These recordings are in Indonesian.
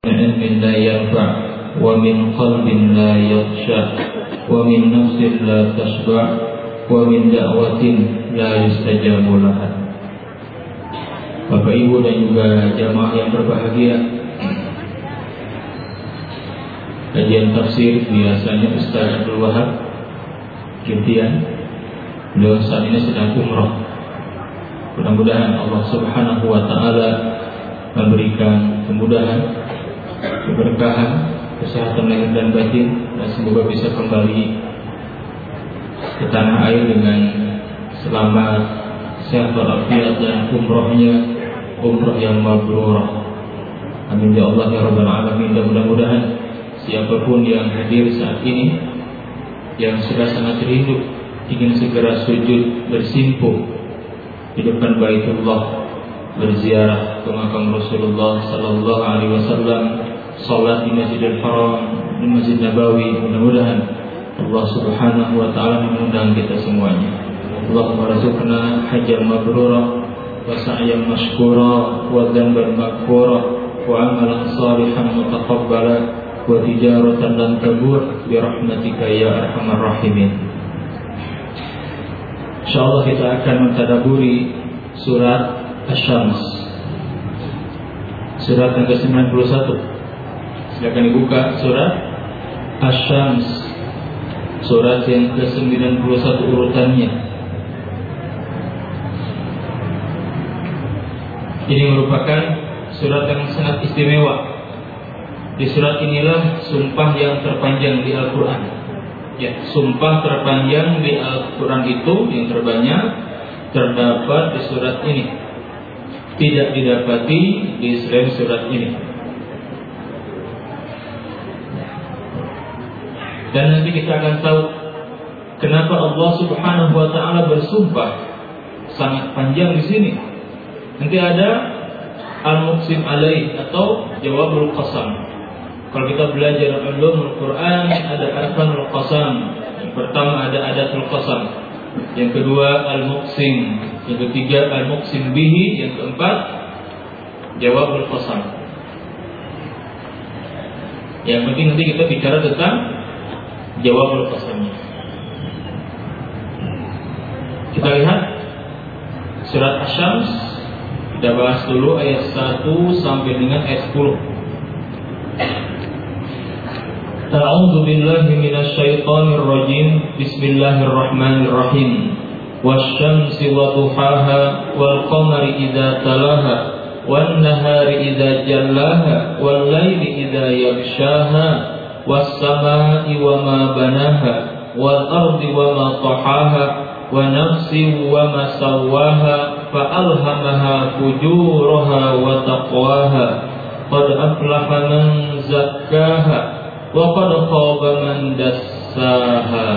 علم لا ينفع ومن قلب لا يخشع ومن نفس لا تشبع ومن دعوة لا يستجاب لها. Bapak Ibu dan juga jamaah yang berbahagia, kajian tafsir biasanya Ustaz Abdul Wahab Kintian, beliau saat ini sedang umrah. Mudah-mudahan Allah Subhanahu wa Ta'ala memberikan kemudahan, keberkahan, kesehatan lahir dan batin, dan semoga bisa kembali ke tanah air dengan selamat, sehat walafiat, dan umrohnya umroh yang mabrurah. Amin ya Allah ya Rabbal Alamin. Dan mudah-mudahan siapapun yang hadir saat ini, yang sudah sangat rindu ingin segera sujud bersimpuh di depan Baitullah, berziarah ke makam Rasulullah sallallahu alaihi wasallam, salat di Masjidil Haram, di Masjid Nabawi, mudah-mudahan Allah Subhanahu wa Ta'ala mengundang kita semuanya. Allahumma razuqna hajjan mabrura wa sa'yan mashkura wa dhanban maghfura wa amalan salihan mutaqabbala wa tijaratan lan tabur bi rahmatika ya arhamar rahimin. Insyaallah kita akan mentadabburi surat Asy-Syams, surat yang ke-91. Silakan dibuka surat Asy-Syams, surat yang ke-91 urutannya. Ini merupakan surat yang sangat istimewa. Di surat inilah sumpah yang terpanjang di Al-Quran. Ya, sumpah terpanjang di Al-Quran itu yang terbanyak terdapat di surat ini. Tidak didapati di selain surat ini. Dan nanti kita akan tahu kenapa Allah Subhanahu wa Ta'ala bersumpah sangat panjang di sini. Nanti ada al-muqsim alaih atau jawabul qasam. Kalau kita belajar ulumul Quran, ada arkanul qasam. Yang pertama ada adatul qasam, yang kedua al-muqsim, yang ketiga al-muqsim bihi, yang keempat jawabul qasam. Yang penting nanti kita bicara tentang jawabul qasamnya. Kita lihat surat Asy-Syams. Kita bahas dulu ayat 1 sampai dengan ayat 10. A'udzu billahi minasy syaithanir rajim. Bismillahirrahmanirrahim. Wasyamsi wa duhaha wal qamari idza talaha wan nahari idza jallaha wal laili idza yaghshaha was samaa'i wa ma banaha wal ardi wa ma tahaha wa nafsin wa ma sawwaha فألهمها فجورها وتقواها قد أفلح من زكاها وقد خاب من دساها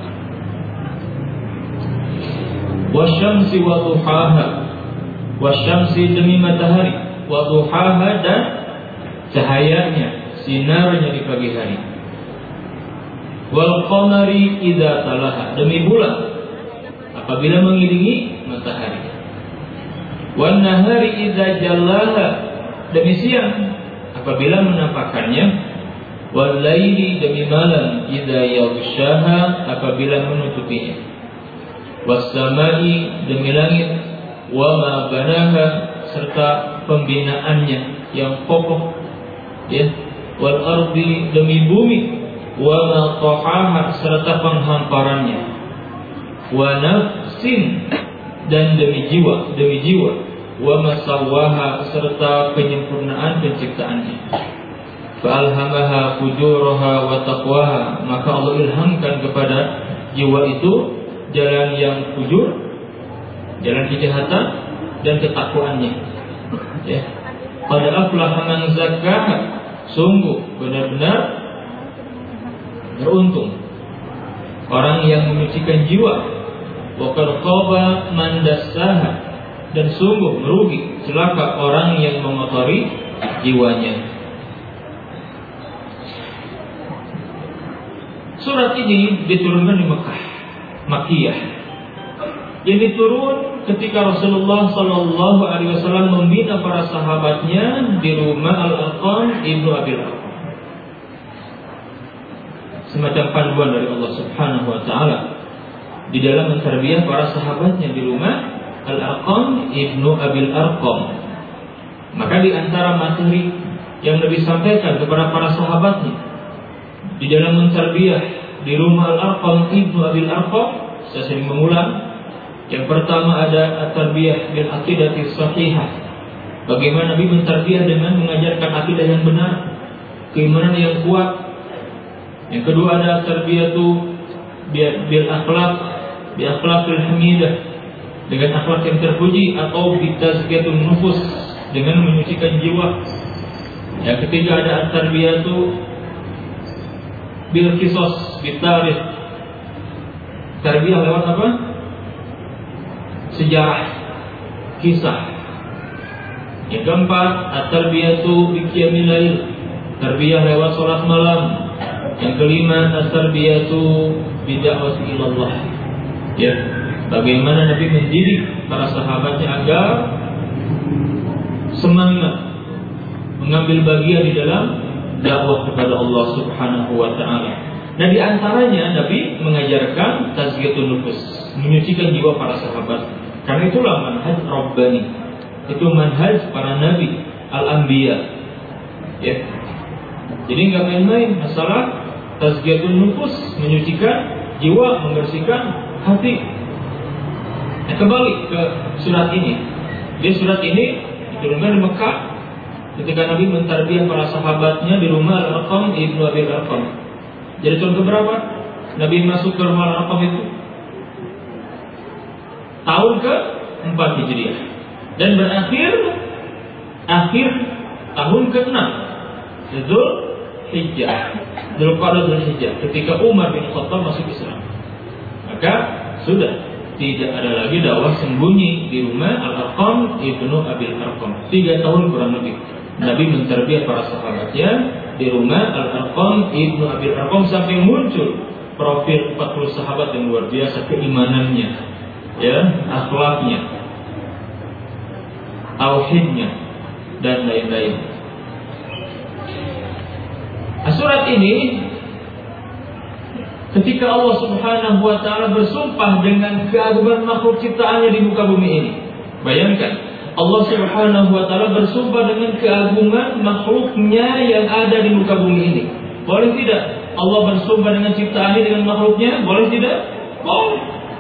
والشمس وضحاها والشمس demi matahari وضحاها dan cahayanya, sinarnya di pagi hari, wal qamari idza talaha demi bulan apabila mengiringi matahari, wan nahari idza jallaha demi siang apabila menampakkannya, wal laili demi malam idza yaghshaha apabila menutupinya, was samai demi langit, wa ma banaha serta pembinaannya yang kokoh, ya, wal ardi demi bumi, wa ma tahaha serta penghamparannya, wa nafsin dan demi jiwa, wa masawwaha serta penyempurnaan penciptaannya, fa alhamaha fujuraha wa taqwaha maka Allah ilhamkan kepada jiwa itu jalan yang fujur, jalan kejahatan dan ketakwaannya, ya. Qad aflaha man zakkaha sungguh benar-benar beruntung orang yang menyucikan jiwa, wa qad khaba man dassaha dan sungguh merugi celaka orang yang mengotori jiwanya. Surat ini diturunkan di Mekah, Makkiyah. Yang diturun ketika Rasulullah Sallallahu Alaihi Wasallam membina para sahabatnya di rumah Al-Arqam ibnu Abil Arqam. Semacam panduan dari Allah Subhanahu Wa Taala di dalam mentarbiyah para sahabatnya di rumah Al-Arqam ibnu Abil Arqam. Maka di antara materi yang Nabi sampaikan kepada para sahabatnya di dalam mentarbiyah di rumah Al-Arqam ibnu Abil Arqam, saya sering mengulang. Yang pertama ada at-tarbiyah bil aqidati sahihah. Bagaimana Nabi mentarbiyah dengan mengajarkan akidah yang benar, keimanan yang kuat. Yang kedua ada at-tarbiyatu bil akhlaq, bi akhlaqil hamidah, dengan akhlak yang terpuji, atau bi tazkiyatun nufus, dengan menyucikan jiwa. Yang ketiga ada at-tarbiyatu bil qisas, bi tarikh. Tarbiyah lewat apa? Sejarah, kisah. Yang keempat, at-tarbiyatu bi qiyamil lail, tarbiyah lewat salat malam. Yang kelima, at-tarbiyatu bi da'wati ilallah. Ya, bagaimana Nabi mendidik para sahabatnya agar semangat mengambil bagian di dalam dakwah kepada Allah Subhanahu wa taala. Nah, di antaranya Nabi mengajarkan tazkiyatun nufus, menyucikan jiwa para sahabat. Karena itulah manhaj Rabbani. Itu manhaj para nabi, al-anbiya. Ya. Jadi enggak main-main masalah tazkiyatun nufus, menyucikan jiwa, membersihkan hati. Nah, kembali ke surat ini. Di surat ini diturunkan di Mekah ketika Nabi mentarbiyah para sahabatnya di rumah Al-Arqam ibnu Abil Arqam. Jadi tahun keberapa Nabi masuk ke rumah Al-Arqam itu? Tahun ke-4 Hijriah, dan berakhir akhir tahun ke-6 Dzulhijjah, ketika Umar bin Khattab masuk Islam. Maka sudah tidak ada lagi dakwah sembunyi di rumah Al-Arqam ibnu Abil Arqam. 3 tahun kurang lebih Nabi mentarbiyah para sahabatnya di rumah Al-Arqam ibnu Abil Arqam, sampai muncul profil 40 sahabat yang luar biasa keimanannya, ya, akhlaknya, tauhidnya, dan lain-lain. Surat ini ketika Allah Subhanahu wa taala bersumpah dengan keagungan makhluk ciptaannya di muka bumi ini. Bayangkan, Allah Subhanahu wa taala bersumpah dengan keagungan makhluknya yang ada di muka bumi ini. Boleh tidak Allah bersumpah dengan ciptaannya, dengan makhluknya? Boleh tidak? Boleh.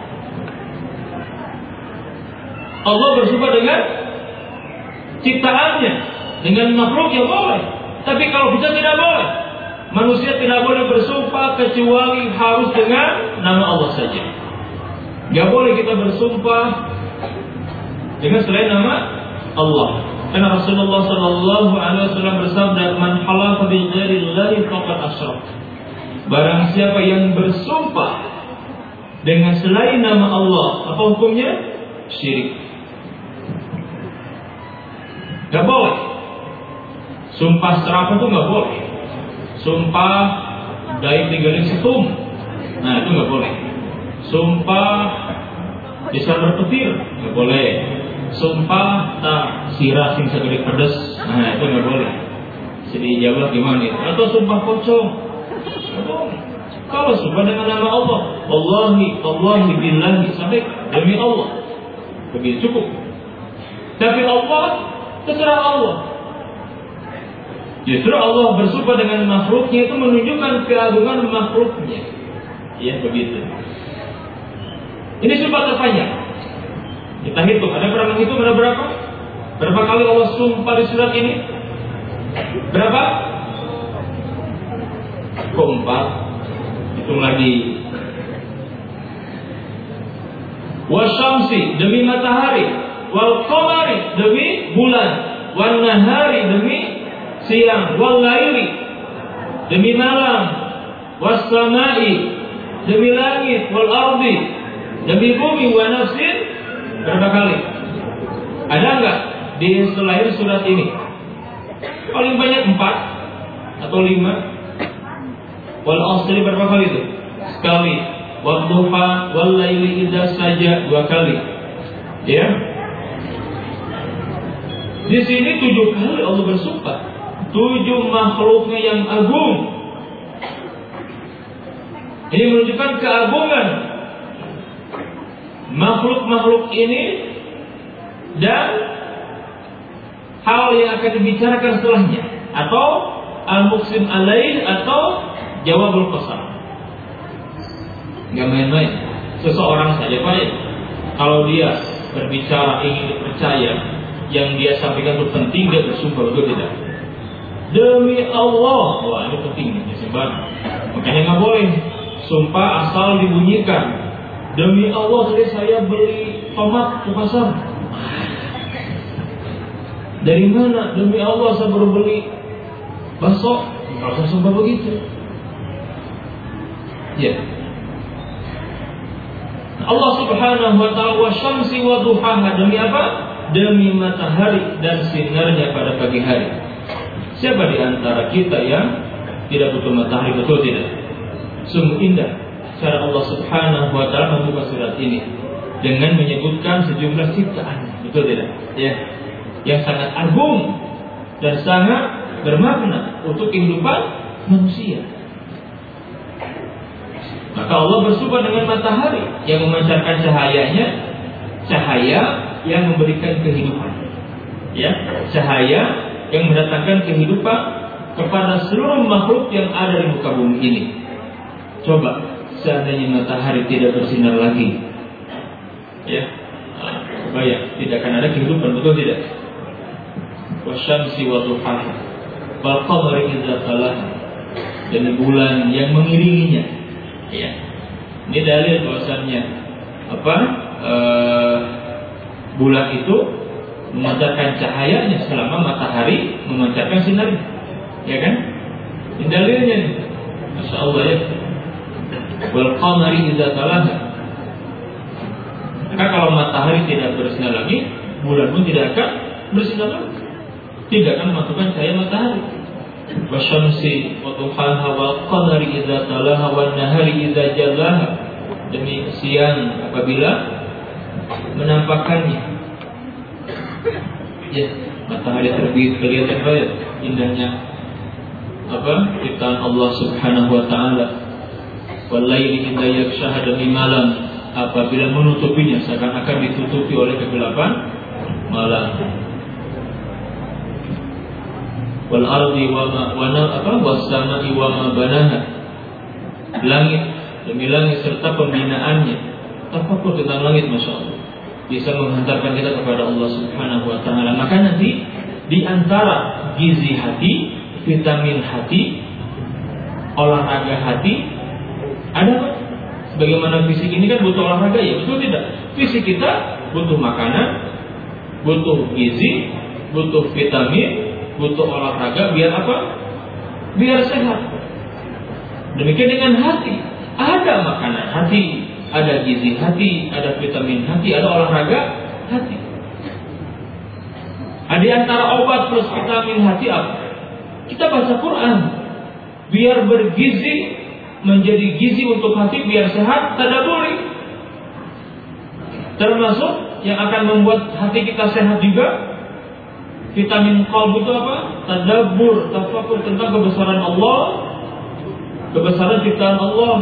Allah bersumpah dengan ciptaannya, dengan makhluknya, boleh. Tapi kalau kita tidak boleh. Manusia tidak boleh bersumpah kecuali harus dengan nama Allah saja. Tidak boleh kita bersumpah dengan selain nama Allah. Karena Rasulullah Sallallahu Alaihi Wasallam bersabda, "Man halafa bi ghairillahi faqad asyrak." Barang siapa yang bersumpah dengan selain nama Allah, apa hukumnya? Syirik. Gak boleh. Sumpah serapah itu gak boleh. Sumpah daik digaling setum, nah itu gak boleh. Sumpah bisa berpetir, gak boleh. Sumpah tak sirah sing segede pedes, nah itu gak boleh. Jadi jawab gimana itu? Atau sumpah pocong, gak boleh. Kalau sumpah dengan nama Allah, Wallahi, billahi, sampai demi Allah, begitu cukup. Tapi Allah, terserah Allah. Justru Allah bersumpah dengan makhluknya itu menunjukkan keagungan makhluknya. Ya begitu. Ini sumpah terpanjang. Kita hitung, ada pernah menghitung ada berapa? Berapa kali Allah sumpah di surat ini? Berapa? Keempat. Hitung lagi. Wasyamsi, demi matahari. Wal qamari, demi bulan. Wan nahari, demi siang. Wal laili, demi malam. Was samai, demi langit. Wal ardi, demi bumi. Wa nafsin, berapa kali? Ada enggak di selain surat ini? Paling banyak 4 atau 5. Wal asri berapa kali itu? Sekali. Wal duha wal laili idza saja 2 kali. Ya. Di sini 7 kali Allah bersumpah. 7 makhluknya yang agung. Ini menunjukkan keagungan makhluk-makhluk ini dan hal yang akan dibicarakan setelahnya, atau al-muqsim alaih atau jawabul qasam. Enggak main-main. Seseorang saja baik kalau dia berbicara ingin dipercaya, yang dia sampaikan itu penting, dia bersumpah, betul tidak? Demi Allah, wah ini penting nih, sebab makanya nggak boleh sumpah asal dibunyikan. Demi Allah tadi saya beli tomat ke pasar. Dari mana? Demi Allah saya baru beli bakso. Nggak usah sumpah begitu. Ya. Allah Subhanahu wa ta'ala wa syamsi wa duhaha, demi apa? Demi matahari dan sinarnya pada pagi hari. Siapa di antara kita yang tidak butuh matahari, betul tidak? Sungguh indah cara Allah Subhanahu wa ta'ala membuka surat ini dengan menyebutkan sejumlah ciptaan, betul tidak? Ya. Yang sangat agung dan sangat bermakna untuk kehidupan manusia. Maka Allah bersumpah dengan matahari yang memancarkan cahayanya, cahaya yang memberikan kehidupan. Ya, cahaya yang mendatangkan kehidupan kepada seluruh makhluk yang ada di muka bumi ini. Coba seandainya matahari tidak bersinar lagi, ya, bayang tidak akan ada kehidupan, betul tidak? Wasyamsi wa duhaha wal qamari idza talaha, dan bulan yang mengiringinya. Ya. Ini dalil bahwasannya bulan itu memancarkan cahayanya selama matahari memancarkan sinarnya, ya kan? Ini dalilnya nih. Masya Allah ya. Wal qamari idza talaha. Maka kalau matahari tidak bersinar lagi, bulan pun tidak akan bersinar lagi, tidak akan memasukkan cahaya matahari. Wasyamsi wa duhaha wal qamari idza talaha wan nahari idza jallaha, demi siang apabila menampakkannya. Ya, matahari terbit, kelihatan banget indahnya ciptaan Allah Subhanahu wa taala. Wal laili idza yaghshaha, demi malam apabila menutupinya, seakan-akan ditutupi oleh kegelapan malam. Wal ardi wa was-samai wa ma banaha, langit demi langit serta pembinaannya. Tafakkur tentang langit, masya Allah, bisa menghantarkan kita kepada Allah Subhanahu wa taala. Maka nanti di antara gizi hati, vitamin hati, olahraga hati, ada apa? Sebagaimana fisik ini kan butuh olahraga, ya betul tidak? Fisik kita butuh makanan, butuh gizi, butuh vitamin, butuh olahraga, biar apa? Biar sehat. Demikian dengan hati, ada makanan hati, ada gizi hati, ada vitamin hati, ada olahraga hati. Di antara obat plus vitamin hati apa? Kita baca Quran, biar bergizi, menjadi gizi untuk hati, biar sehat, tadabburi. Termasuk yang akan membuat hati kita sehat juga, vitamin qalb itu apa? Tadabbur, tafakkur tentang kebesaran Allah, kebesaran ciptaan Allah,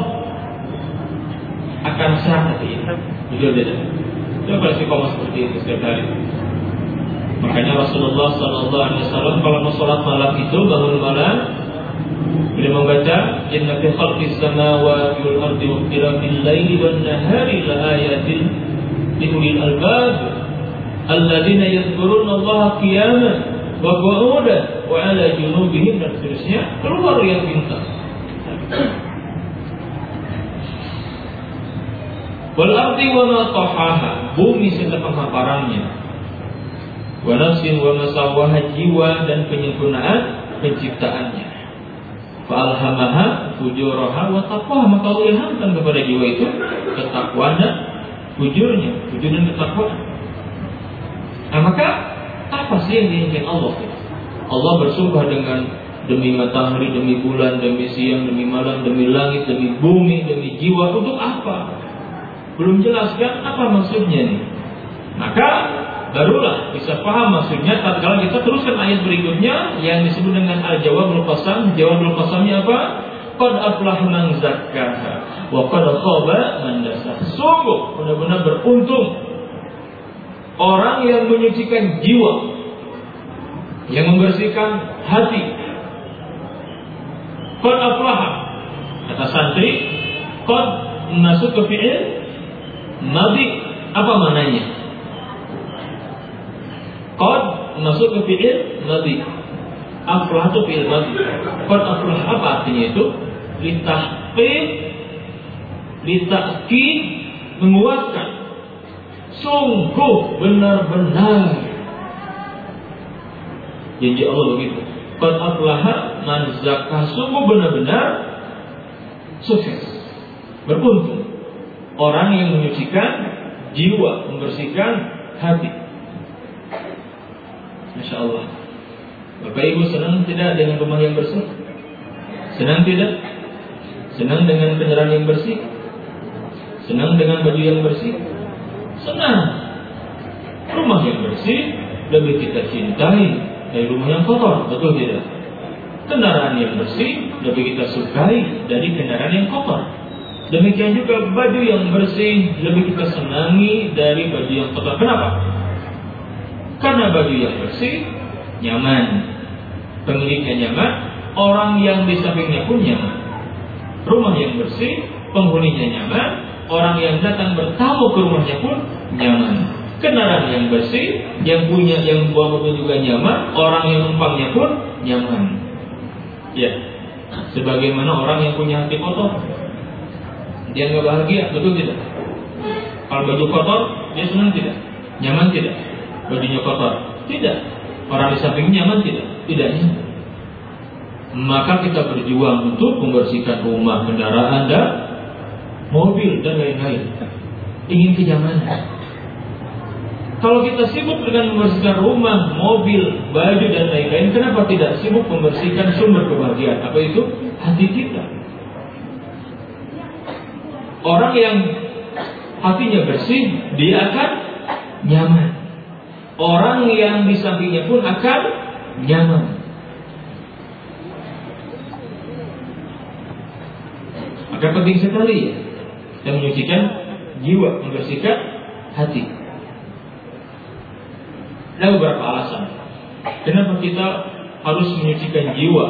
akan sehat hati kita. Betul tidak? Coba istiqomah seperti itu setiap hari. Makanya Rasulullah SAW kalau mau sholat malam itu, bangun malam, beliau membaca inna fi khalqis samawati wal ardi wa ikhtilafil laili wan nahari la ayatin li ulil albab alladzina yadhkuruna Allaha qiyaman wa qu'udan wa 'ala junubihim, dan seterusnya, keluar yang bintang. Wal ardi wa ma tahaha, bumi serta penghamparannya. Wa nafsin wa ma sawwaha, jiwa dan penyempurnaan penciptaannya. Fa alhamaha fujuraha wa taqwaha, maka Allah ilhamkan kepada jiwa itu ketakwaan dan fujurnya, fujur dan ketakwaan. Nah, maka apa sih yang diinginkan Allah? Allah bersumpah dengan demi matahari, demi bulan, demi siang, demi malam, demi langit, demi bumi, demi jiwa. Untuk apa? Belum jelaskan apa maksudnya nih. Maka barulah bisa paham maksudnya tatkala kita teruskan ayat berikutnya yang disebut dengan al-jawabul qasam. Jawabul qasamnya apa? Qad aflaha man zakkaha wa qad khaba man dassaha. Sungguh benar-benar beruntung orang yang menyucikan jiwa, yang membersihkan hati. Qad aflaha, kata santri, qad masuk ke fi'il madhi. Apa maknanya? Qad masuk ke fi'il madhi. Aflah itu fi'il madhi. Qad aflah apa artinya itu? Litahqiq, litakid, menguatkan. Sungguh benar-benar. Janji Allah begitu. Qad aflaha man zakkaha. Sungguh benar-benar sukses, beruntung orang yang menyucikan jiwa, membersihkan hati. Masya Allah. Bapak Ibu senang tidak dengan rumah yang bersih? Senang tidak? Senang dengan kendaraan yang bersih? Senang dengan baju yang bersih? Senang. Rumah yang bersih lebih kita cintai dari rumah yang kotor, betul tidak? Kendaraan yang bersih lebih kita sukai dari kendaraan yang kotor. Demikian juga baju yang bersih lebih kita senangi dari baju yang kotor. Kenapa? Karena baju yang bersih nyaman, pemiliknya nyaman, orang yang di sampingnya pun nyaman. Rumah yang bersih, penghuninya nyaman, orang yang datang bertamu ke rumahnya pun nyaman. Kendaraan yang bersih, yang bawa mobil juga nyaman, orang yang numpangnya pun nyaman. Ya, sebagaimana orang yang punya hati kotor, dia nggak bahagia, betul tidak? Kalau baju kotor, dia senang tidak? Nyaman tidak? Bajunya kotor, tidak. Orang di samping nyaman tidak? Tidak nyaman. Maka kita berjuang untuk membersihkan rumah, kendaraan, dan mobil dan lain-lain. Ingin kenyamanan. Kalau kita sibuk dengan membersihkan rumah, mobil, baju dan lain-lain, kenapa tidak sibuk membersihkan sumber kebahagiaan? Apa itu? Hati kita. Orang yang hatinya bersih, dia akan nyaman. Orang yang di sampingnya pun akan nyaman. Maka penting sekali ya, kita menyucikan jiwa, membersihkan hati. Ada beberapa alasan kenapa kita harus menyucikan jiwa,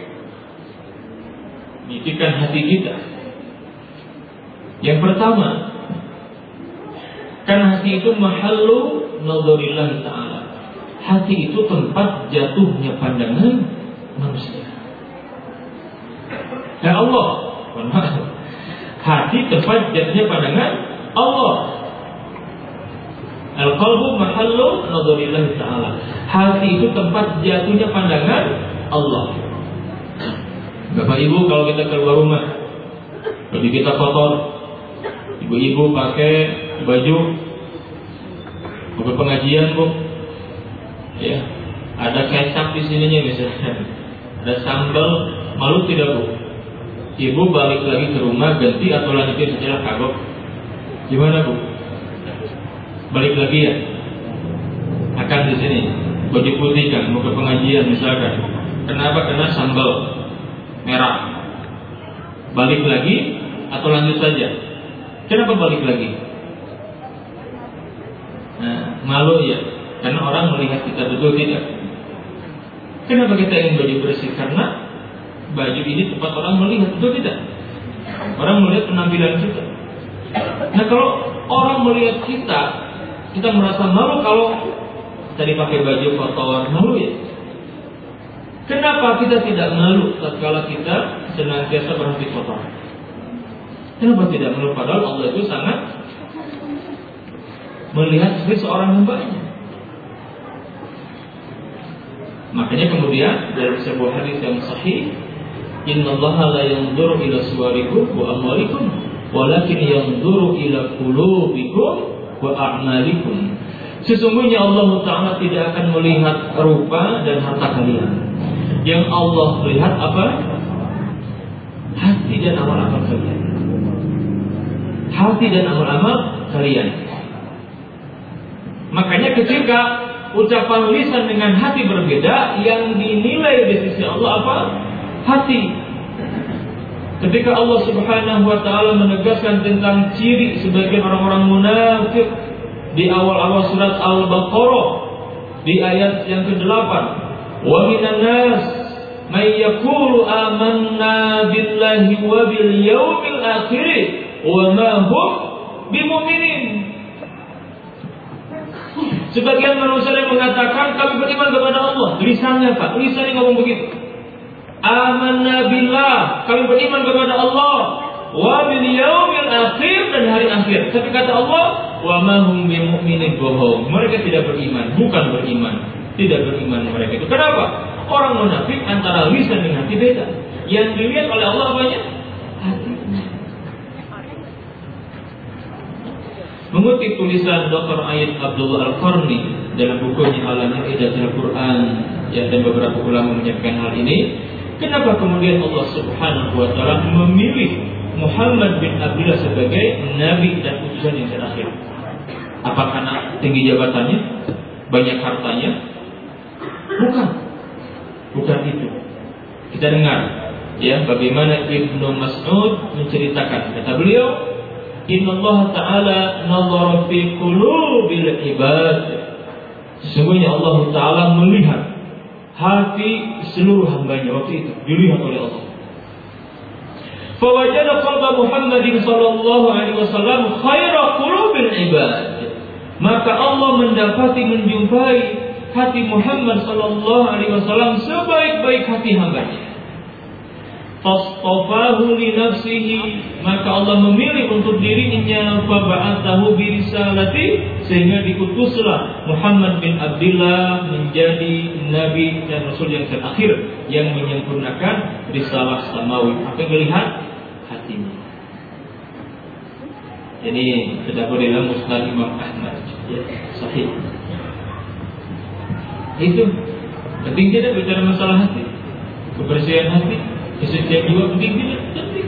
menyucikan hati kita. Yang pertama, karena hati itu mahallu nadzarillah ta'ala. Hati itu tempat jatuhnya pandangan manusia. Ya Allah, hati tempat jatuhnya pandangan Allah. Al-qalbu mahallu nadzarillah ta'ala. Hati itu tempat jatuhnya pandangan Allah. Bapak Ibu, kalau kita keluar rumah, baju kita kotor, ibu-ibu pakai baju mau ke pengajian, Bu, ya, ada kecap di sininya misalnya, ada sambal, malu tidak, Bu? Ibu balik lagi ke rumah ganti atau lanjutin secara kagok? Gimana, Bu? Balik lagi ya? Akan di sini baju putih kan, mau ke pengajian misalkan. Kenapa? Kena sambal merah. Balik lagi atau lanjut saja? Kenapa balik lagi? Nah, malu ya, karena orang melihat kita, betul tidak? Kenapa kita ingin baju bersih? Karena baju ini tempat orang melihat, betul tidak? Orang melihat penampilan kita. Nah, kalau orang melihat kita merasa malu kalau tadi pakai baju kotor, malu ya. Kenapa kita tidak malu tatkala kita senantiasa berhati kotor? Kenapa tidak malu? Padahal Allah itu sangat melihat seperti seorang hambanya. Makanya kemudian dalam sebuah hadis yang sahih, innallaha la yanzuru ila suwarikum wa amwalikum, walakin yanzuru ila qulubikum wa a'malikum. Sesungguhnya Allah Ta'ala tidak akan melihat rupa dan harta kalian. Yang Allah lihat apa? Hati dan amal-amal kalian. Hati dan amal-amal kalian. Makanya ketika ucapan lisan dengan hati berbeda, yang dinilai di sisi Allah apa? Hati. Ketika Allah Subhanahu wa taala menegaskan tentang ciri sebagian orang-orang munafik di awal-awal surat Al-Baqarah di ayat yang ke-8, wa minan nas may yaqulu amanna billahi wa bil yaumil akhir wa ma hum bimumin. Sebagian manusia yang mengatakan kami beriman kepada Allah, lisannya Pak, lisannya ngomong begitu. Amanna billah, kami beriman kepada Allah, wa bil yaumil akhir, dan hari akhir. Tapi kata Allah, wa ma hum bimumin, bohong. Mereka tidak beriman, bukan beriman. Tidak beriman mereka itu. Kenapa? Orang munafik antara lisan dengan hati beda. Yang dilihat oleh Allah banyak hati. Mengutip tulisan Dr. Aid Abdullah Al-Qarni dalam bukunya Alamul Idatul Quran, ya, dan beberapa ulama menyebutkan hal ini. Kenapa kemudian Allah Subhanahu wa taala memilih Muhammad bin Abdullah sebagai nabi dan utusan yang terakhir? Apa karena tinggi jabatannya, banyak hartanya? Bukan itu. Kita dengar ya bagaimana Ibnu Mas'ud menceritakan, kata beliau, Innallaha ta'ala nazara fi qulubil ibad. Sesungguhnya Allah Ta'ala melihat hati seluruh hambanya waktu itu, dilihat oleh Allah. Fawajada qalba Muhammadin sallallahu alaihi wasallam khaira qulubil ibad. Maka Allah menjumpai hati Muhammad sallallahu alaihi wasallam sebaik-baik hati hambanya. Fastafahu li nafsihi, maka Allah memilih untuk dirinya, fa ba'athahu bi risalati, sehingga diutuslah Muhammad bin Abdullah menjadi nabi dan rasul yang terakhir yang menyempurnakan risalah samawi. Apa yang dilihat? Hatinya. Ini terdapat dalam Musnad Imam Ahmad, ya, sahih. Itu penting tidak bicara masalah hati, kebersihan hati. Kesucian jiwa penting tidak? Penting.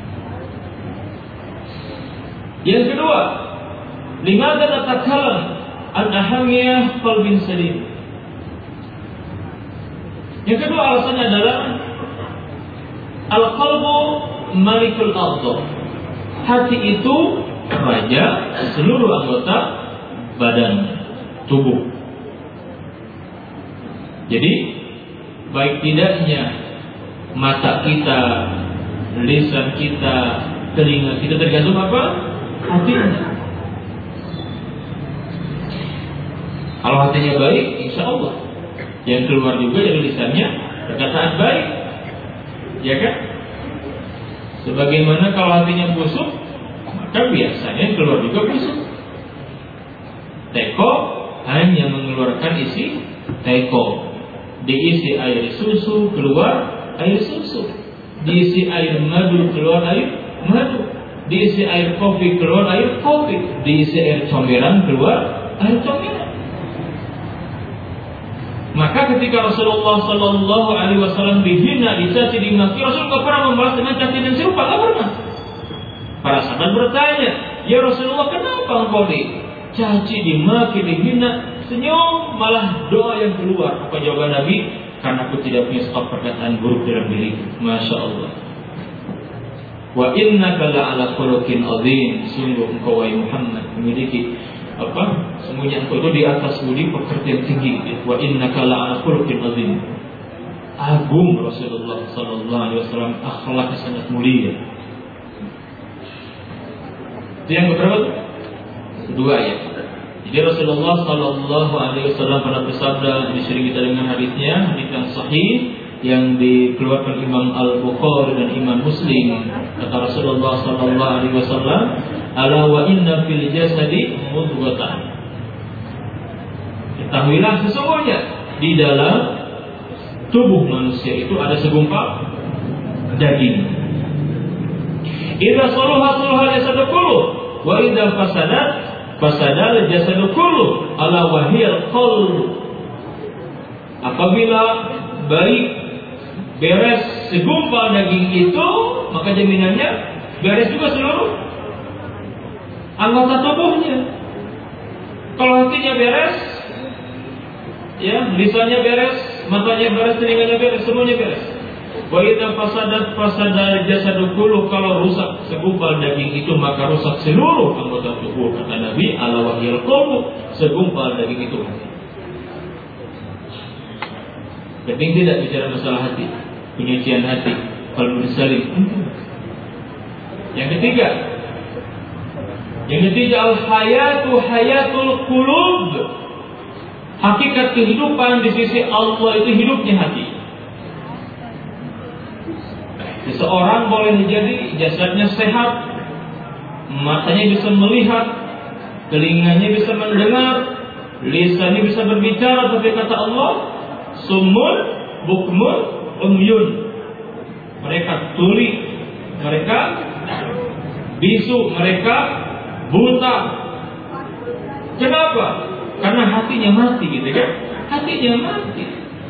Yang kedua, limadha natakalam an ahamiyah qalbin salim. Yang kedua alasannya adalah al-qalbu malikul ardh. Hati itu raja seluruh anggota badan tubuh. Jadi baik tidaknya mata kita, lisan kita, telinga kita tergantung apa? Hatinya. Kalau hatinya baik, insya Allah yang keluar juga dari lisannya perkataan baik, ya kan? Sebagaimana kalau hatinya busuk, maka biasanya yang keluar juga busuk. Teko hanya mengeluarkan isi teko, diisi air susu keluar air susu, diisi air madu keluar air madu, diisi air kopi keluar air kopi, diisi air comberan keluar air comberan. Maka ketika Rasulullah Sallallahu Alaihi Wasallam dihina, dicaci, dimaki, Rasul tidak pernah membalas dengan caci dan serupa, tidak pernah. Para sahabat bertanya, ya Rasulullah, kenapa engkau dicaci, dimaki, dihina, senyum, malah doa yang keluar? Apa jawaban Nabi? Karena aku tidak punya stok perkataan buruk dalam diri. Masya Allah. Wa innaka la'ala khuluqin azim. Sungguh engkau wahai Muhammad memiliki apa? Sungguhnya engkau itu di atas budi pekerti yang tinggi. Wa innaka la'ala khuluqin azim. Agung Rasulullah sallallahu alaihi wasallam, akhlaknya sangat mulia. Itu yang berapa? Kedua ya. Jadi Rasulullah Sallallahu Alaihi Wasallam pernah bersabda, ini sering kita dengar hadisnya, hadis yang sahih yang dikeluarkan Imam Al-Bukhari dan Imam Muslim. Kata Rasulullah Sallallahu Alaihi Wasallam, "Ala wa inna fil jasadi mudghatan." Ketahuilah sesungguhnya di dalam tubuh manusia itu ada segumpal daging. Idza salaha salaha jasadu kullu, wa idza fasadal jasadu kullu, ala wahiyal qalb. Apabila baik beres segumpal daging itu, maka jaminannya beres juga seluruh anggota tubuhnya. Kalau hatinya beres, ya, lisannya beres, matanya beres, telinganya beres, semuanya beres. Wa idza fasada jasadu kullu, kalau rusak segumpal daging itu maka rusak seluruh anggota tubuh. Kata Nabi, ala wahyal qalbu, segumpal daging itu hati. Penting tidak bicara masalah hati, penyucian hati, qalbun salim. Yang ketiga al-hayatu hayatul qulub. Hakikat kehidupan di sisi Allah itu hidupnya hati. Seseorang boleh jadi jasadnya sehat, matanya bisa melihat, telinganya bisa mendengar, lisannya bisa berbicara, tapi kata Allah, summun bukmun umyun. Mereka tuli, mereka bisu, mereka buta. Kenapa? Karena hatinya mati, gitu kan? Hatinya mati.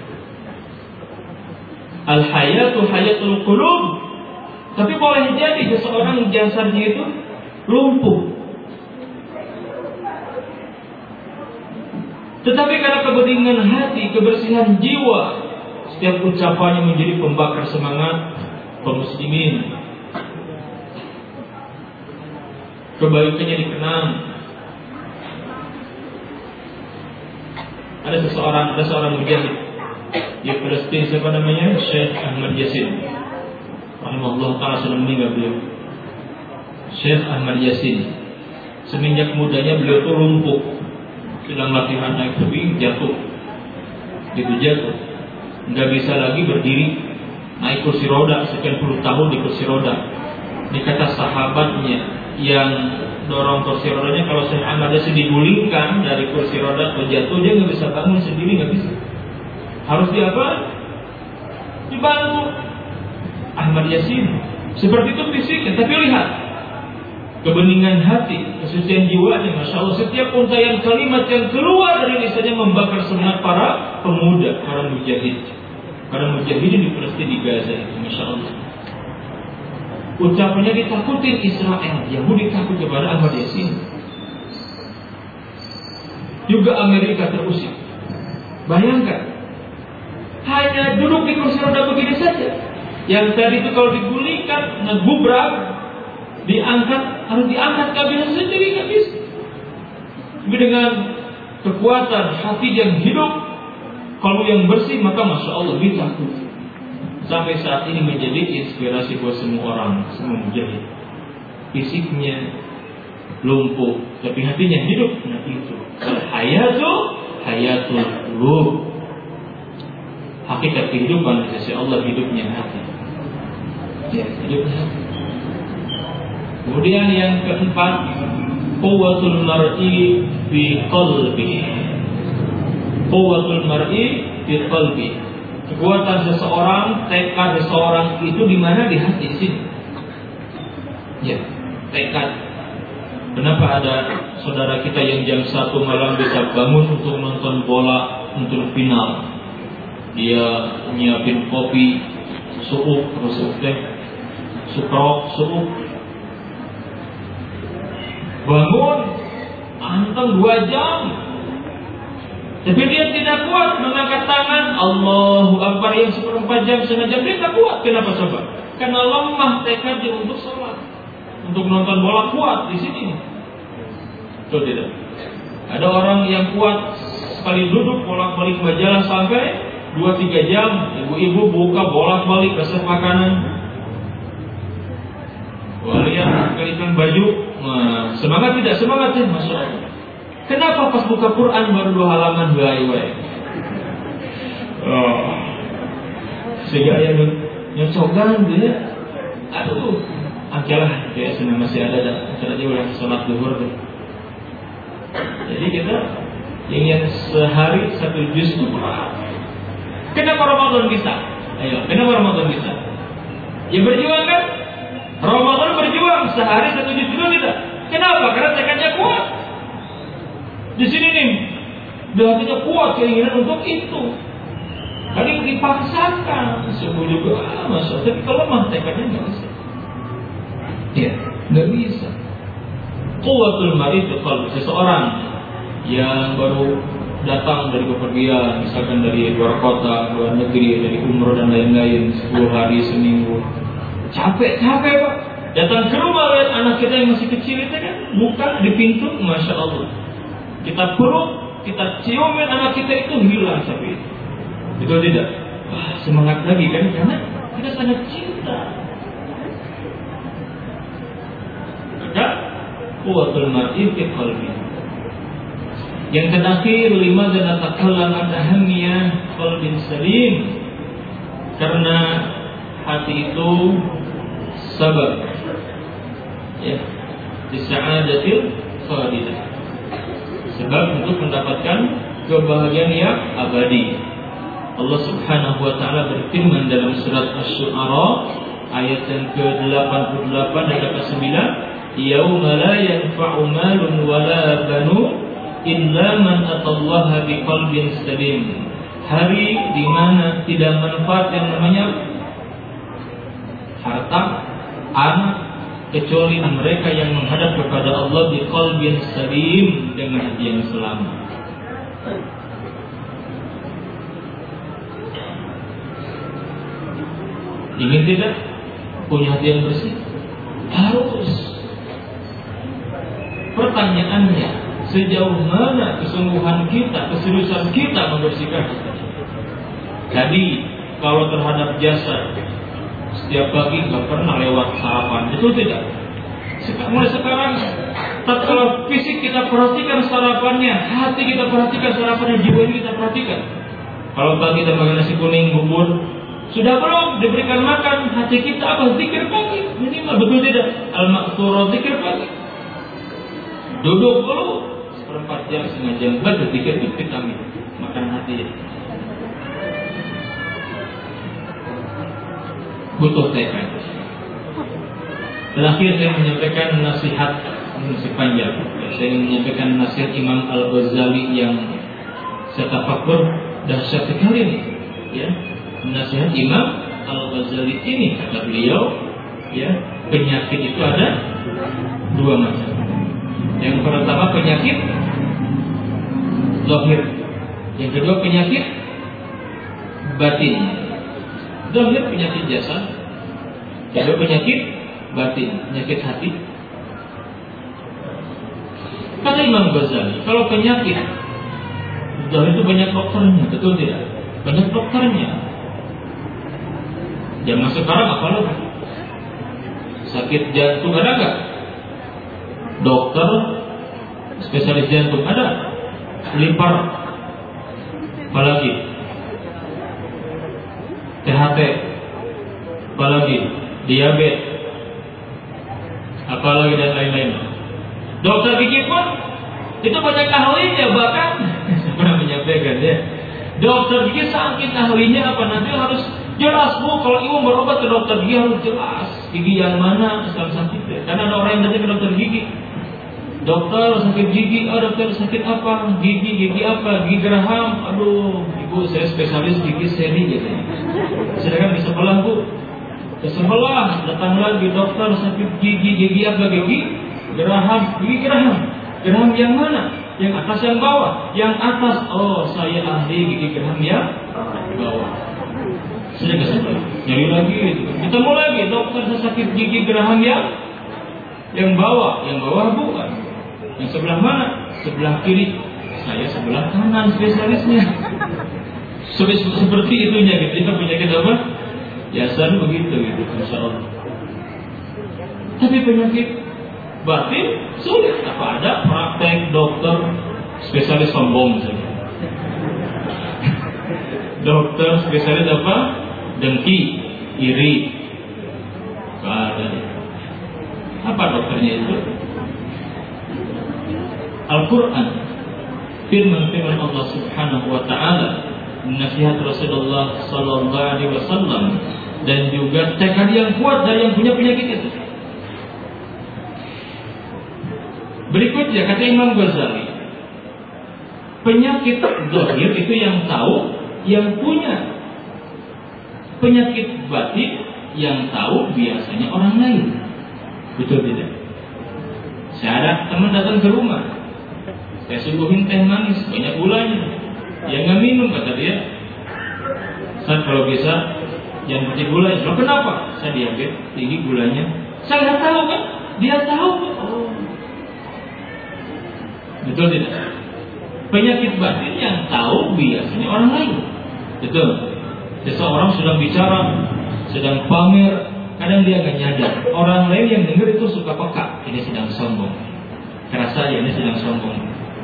Al-hayatu hayatul qulub. Tapi boleh jadi seseorang jasadnya itu lumpuh, tetapi karena kebeningan hati, kebersihan jiwa, setiap ucapannya menjadi pembakar semangat kaum muslimin. Kebaikannya dikenang. Ada seorang mujahid di Palestina, siapa namanya? Syekh Ahmad Yasin. Rahimahullah ta'ala, sudah meninggal beliau. Syekh Ahmad Yasin. Semenjak mudanya beliau itu lumpuh. Sedang latihan naik tebing, jatuh. Nggak bisa lagi berdiri, naik kursi roda, sekian puluh tahun di kursi roda. Dikata sahabatnya yang dorong kursi rodanya, kalau Syekh Ahmad Yasin digulingkan dari kursi roda atau jatuh, dia nggak bisa bangun sendiri, nggak bisa. Harus dibantu. Ahmad Yasin seperti itu fisiknya, tapi lihat kebeningan hati, kesucian jiwanya, masya Allah. Setiap untaian kalimat yang keluar dari lisannya membakar semangat para pemuda, para mujahid. Para mujahidin di Palestina, di Gaza itu, masya Allah. Ucapannya ditakutin Israel, Yahudi takut kepada Ahmad Yasin. Juga Amerika terusik. Bayangkan, hanya duduk di kursi roda begini saja. Yang tadi itu kalau digulingkan, ngegubrak, harus diangkat kabinnya sendiri, nggak bisa. Tapi dengan kekuatan hati yang hidup, kalau yang bersih, maka masya Allah ditakuti. Sampai saat ini menjadi inspirasi buat semua orang, semua mujahid. Fisiknya lumpuh, tapi hatinya hidup. Nah itu hayatul qulub. Hakikat kehidupan di sisi Allah, hidupnya hati. Ya, hidupnya hati. Kemudian yang keempat, quwwatul mar'i fi qalbi. Quwwatul mar'i fi qalbi. Kekuatan seseorang, tekad seseorang itu di mana? Di hati, di sini. Ya, tekad. Kenapa ada saudara kita yang jam 1 malam bisa bangun untuk nonton bola, untuk final? Dia nyiapin kopi, suuk teh, sukrok, bangun, anteng 2 jam. Tapi dia tidak kuat mengangkat tangan Allahu Akbar yang 1/4 jam, setengah jam, dia tidak kuat. Kenapa coba? Karena lemah tekadnya untuk sholat, untuk nonton bola kuat di sini. Itu tidak. Ada orang yang kuat sekali duduk bolak-balik majalah sampai 2-3 jam. Ibu-ibu buka bolak-balik resep makanan. Walian kelipan baju. Nah, semangat tidak semangat ya, masya Allah. Kenapa pas buka Quran baru 2 halaman baik-baik? Sehingga yang nyocokan dia, aduh, akhirnya kayak senang masih ada acara dia udah sholat zuhur deh. Jadi kita ingin sehari 1 juz itu berat. Kenapa Ramadan bisa? Ayo, kenapa Ramadan bisa? Ya berjuang kan? Ramadan berjuang sehari 1 juz dulu tidak? Kenapa? Karena tekadnya kuat. Di sini nih, hatinya kuat keinginan untuk itu. Kadang dipaksakan, sembuh juga, masa. Tapi kalau mah tekadnya nggak bisa. Ya, nggak bisa. Quwwatul mar'i fi qalbi. Seseorang yang baru datang dari bepergian, misalkan dari luar kota, luar negeri, dari umroh dan lain-lain, 10 hari, seminggu, capek Pak, datang ke rumah lihat anak kita yang masih kecil itu kan, buka di pintu, Masya Allah, kita peluk, kita ciumin anak kita, itu hilang capek itu. Betul tidak? Wah, semangat lagi kan, karena kita sangat cinta. Maka quwwatul mar'i fi qalbi. Yang terakhir, lima dan natakallam an ahammiyah qalbin salim. Karena hati itu sabab ya di sa'adatil khalidah, sebab untuk mendapatkan kebahagiaan yang abadi. Allah Subhanahu wa taala berfirman dalam surat Asy-Syu'ara ayat yang ke-88 dan ke-9, "Yauma la yanfa'u malun wala banun illa man atallaha biqalbin salim." Hari di mana tidak manfaat yang namanya harta, anak, kecuali mereka yang menghadap kepada Allah biqalbin salim, dengan hati yang selamat. Ingin tidak punya hati yang bersih? Harus. Pertanyaannya, sejauh mana kesungguhan kita, keseriusan kita membersihkan hati? Jadi, kalau terhadap jasad, setiap pagi nggak pernah lewat sarapan, itu tidak. Mulai sekarang, kalau fisik kita perhatikan sarapannya, hati kita perhatikan sarapannya, jiwa ini kita perhatikan. Kalau pagi kita makan nasi kuning, bubur, sudah belum diberikan makan, hati kita apa? Zikir pagi, minimal, betul tidak? Al-Maqsurah, zikir pagi. Duduk dulu 4 jam, setengah jam, berzikir, vitamin, makan hati. Butuh tekad. Terakhir saya menyampaikan nasihat, masih panjang. Saya ingin menyampaikan nasihat Imam Al-Ghazali yang saya tafakkur dahsyat sekali nih, ya. Nasihat Imam Al-Ghazali ini, kata beliau, ya, penyakit itu ada 2 macam. Yang pertama penyakit zahir, yang kedua penyakit batin. Zahir penyakit jasad, kedua penyakit batin, penyakit hati. Kata Imam Ghazali, kalau penyakit zahir itu banyak dokternya, betul tidak? Banyak dokternya. Zaman sekarang apalagi sakit jantung ada nggak? Dokter spesialis jantung ada. Lipar, apalagi THT, apalagi diabetes, apalagi dan lain-lain. Dokter gigi pun itu banyak ahlinya, bahkan saya pernah menyampaikan ya. Dokter gigi saking ahlinya apa, nanti harus jelas Bu, kalau ibu berobat ke dokter gigi harus jelas gigi yang mana sedang sakit ya. Karena ada orang yang datang ke dokter gigi, dokter sakit gigi, dokter sakit apa? Gigi apa? Gigi geraham. Aduh, ibu saya spesialis gigi seri gitu. Sedangkan di sebelah Bu, ke sebelah datang lagi dokter sakit gigi apa? Gigi geraham. Geraham yang mana? Yang atas yang bawah? Yang atas, oh saya ahli gigi geraham yang bawah. Sudah ke sebelah, nyari lagi gitu. Ketemu lagi dokter sakit gigi geraham yang bawah bukan. Yang sebelah mana? Sebelah kiri. Saya sebelah kanan spesialisnya. Seperti itunya gitu. Kita penyakit apa? Jasad begitu gitu, Masya Allah. Tapi penyakit batin sulit. Apa ada praktek dokter spesialis sombong saja. Dokter spesialis apa? Dengki, iri. Ada. Apa dokternya itu? Al-Quran, firman Allah Subhanahu wa taala, nasihat Rasulullah sallallahu alaihi wasallam, dan juga tekad yang kuat dari yang punya penyakit itu. Berikutnya kata Imam Ghazali, penyakit zahir itu yang tahu, yang punya. Penyakit batin yang tahu biasanya orang lain. Betul tidak? Saya ada teman datang ke rumah, Saya suguhin teh manis, banyak gulanya. Ya nggak minum, kata dia. Saya kalau bisa jangan pakai gula. Loh kenapa? Saya diabetes, tinggi gulanya. Saya nggak tahu kan? Dia tahu. Oh. Betul tidak? Penyakit batin yang tahu biasanya orang lain. Betul. Seseorang sedang bicara, sedang pamer, kadang dia nggak nyadar. Orang lain yang dengar itu suka peka. Ini sedang sombong. Kerasa dia ini sedang sombong.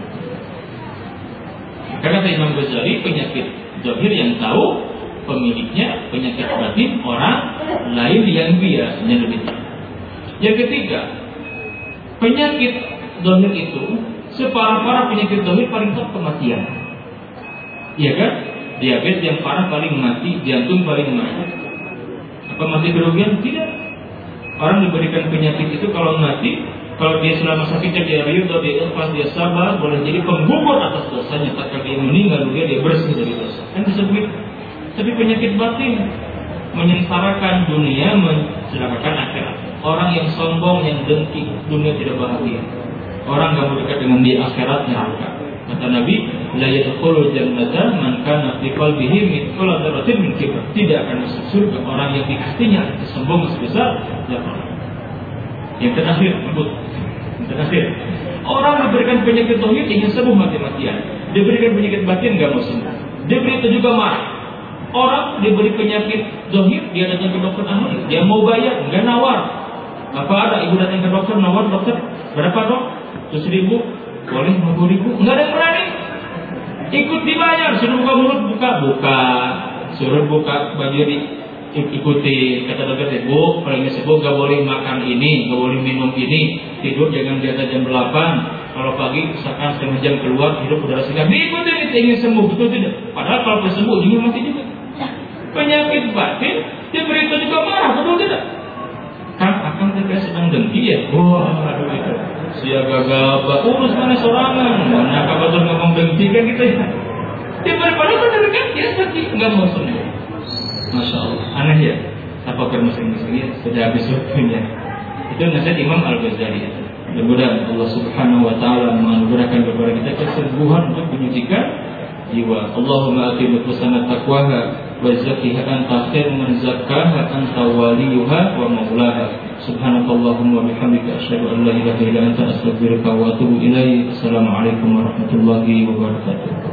Karena kata Imam Ghazali, penyakit zahir yang tahu pemiliknya, penyakit batin orang lain yang biasanya lebih tahu. Yang ketiga, penyakit zahir itu separah-parah penyakit zahir paling top kematian. Iya kan? Diabetes yang parah paling mati, jantung paling mati. Apa mati kerugian? Tidak. Orang diberikan penyakit itu kalau mati, kalau dia selama sakitnya dia riuh atau dia ikhlas, dia sabar, boleh jadi penggugur atas dosanya. Tak dia meninggal dia bersih dari dosa. Kan disebut. Tapi penyakit batin menyengsarakan dunia, mencelakakan akhirat. Orang yang sombong, yang dengki, dunia tidak bahagia. Orang gak mau dekat dengan dia, akhirat neraka. Kata Nabi, la yadkhulul jannata man kana fi qalbihi mithqala dzarratin min kibr. Tidak akan masuk surga orang yang di hatinya kesombongan sebesar zarah. Yang terakhir, orang diberikan penyakit zahir ingin sembuh mati-matian. Diberikan penyakit batin gak mau sembuh. Diberi itu juga marah. Orang diberi penyakit zahir, dia datang ke dokter ahli, dia mau bayar, nggak nawar. Apa ada ibu datang ke dokter nawar, dokter berapa dok? 100.000, boleh 50.000, nggak ada yang berani. Ikut dibayar, suruh buka mulut, buka, suruh buka baju ikuti. Kata dokter, bu, kalau ingin sembuh nggak boleh makan ini, nggak boleh minum ini, tidur jangan di atas jam 8. Kalau pagi misalkan setengah jam keluar, hidup udara segar, diikuti ingin sembuh, betul tidak? Padahal kalau sudah sembuh, ujungnya mati juga. Penyakit batin, dia berita juga marah, betul tidak? Kan akan kita sedang dengki ya. Wah, aduh itu. Siaga gabah, urus mana sorangan. Mana kabar ngomong dengki kan kita ya. Dia padahal kan dekat dia sakit, enggak mau sembuh. Masya Allah, aneh ya. Apa masing-masingnya sudah habis waktunya. Itu nasihat Imam Al-Ghazali. Mudah-mudahan Allah Subhanahu wa taala menganugerahkan kepada kita kesembuhan untuk menyucikan jiwa. Allahumma ati nufusana taqwaha wa zakkiha anta khairu man zakkaha anta waliyuha wa maulaha. Subhanakallahumma wa bihamdika asyhadu an la ilaha illa anta astaghfiruka wa atubu ilaik. Assalamualaikum warahmatullahi wabarakatuh.